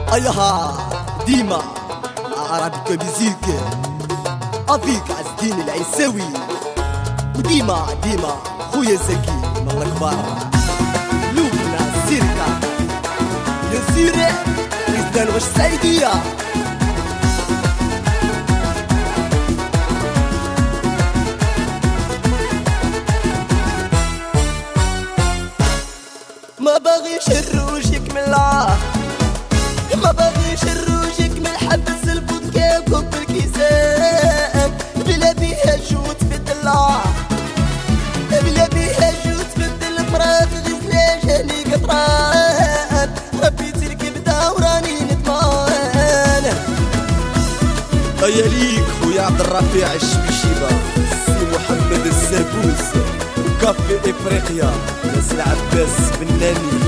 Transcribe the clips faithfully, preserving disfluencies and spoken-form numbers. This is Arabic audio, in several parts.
أيها ديما عربي بيزيك أبيك عز الدين العيساوي، وديما ديما خويا زكي من الكبار لوبنا سيركا ينسيري ريزدان غش السعيدية. ما باغيش الروجك من الله، ما باغيش الروجك من حبس الفودكا وكوب الكيسان، بلا بيها جوت بدلا بلا بيها جوت بدل مرات غزلة جاني قطران، ربي الكبدة وراني ندمان. أيا ليك خويا عبد الرفيع الشبيشيبة، سي محمد السابوس وكافي إفريقيا، ناس العباس بناني.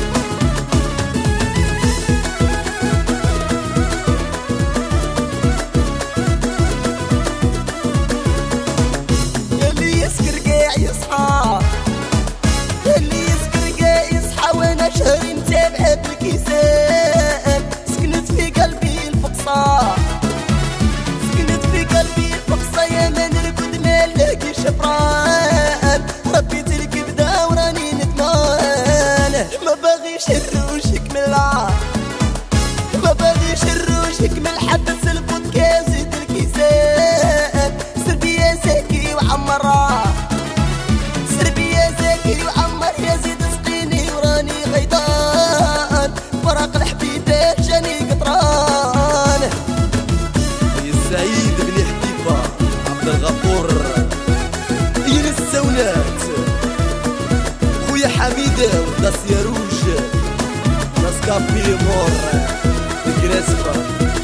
اللي يسكر قاع يصحى، اللي يسكر قاع يصحى وانا شهري متابعة بالكيسان، سكنت في قلبي الفقصة، سكنت في قلبي الفقصة، يا ما نرقد ما نلاقي شفران، ربيت الكبدة وراني ندمان. ما باغيش الروشك من الله، ما باغيش الروشك من الحبس الفودكا زيد الكيسان، سربيا زكي وعمرها، سربيا زكي وعمر يا زيد سقيني وراني غيطان، فراق الحبيبات جاني قطران. يا سعيد بن حديفة عبد الغفور يا السونات خويا حميدة وداس يا روج ناس كافي مور الكراسفة.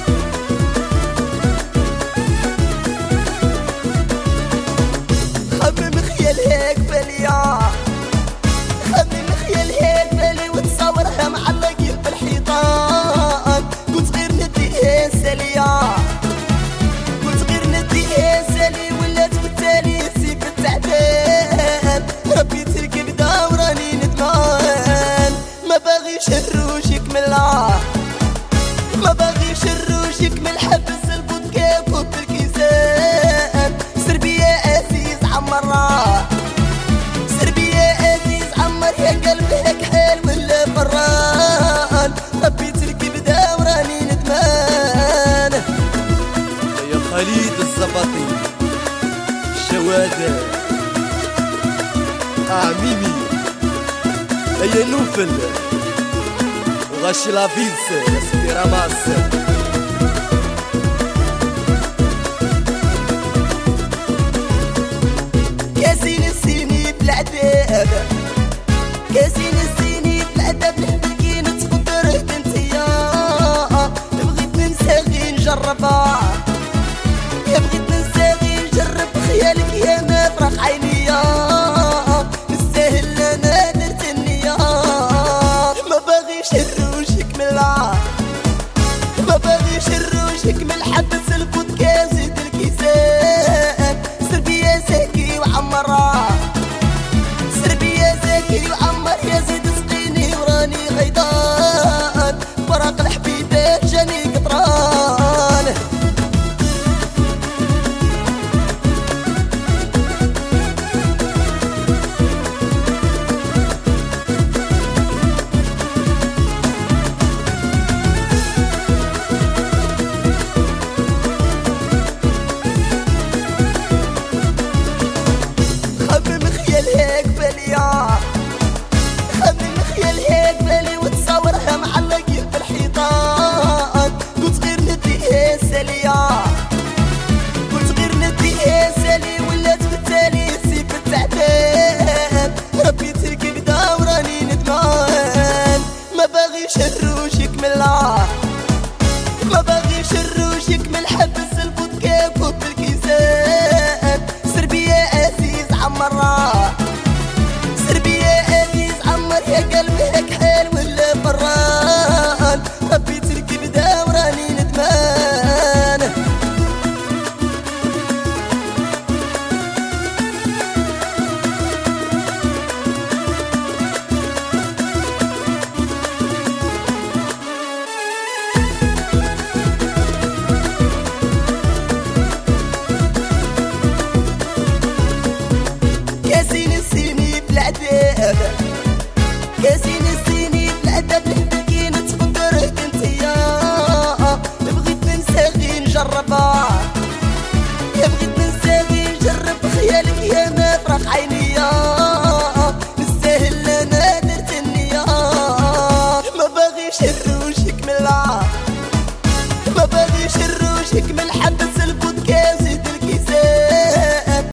خمم خيالها قباليا، خمم خيالها قبالي وتصورها معلقين في الحيطان، كنت غير نديها سالية، كنت غير نديها سالي ولات بالتالي سيف التعبان، ربيت الكبدة وراني ندمان. ما باغيش الروجك من الله، ما باغيش الروجك من الحبس الفودكا وكوب الكيسان، سربيا عزيز عمرها، سربيا عزيز عمر يا قلبي كحال ولا فران، ربيت الكبدة وراني ندمان. يا خليد الزبطي الشوادة آه ميمي أيا نوفل وغاشي لافيس يا سيدي راماس.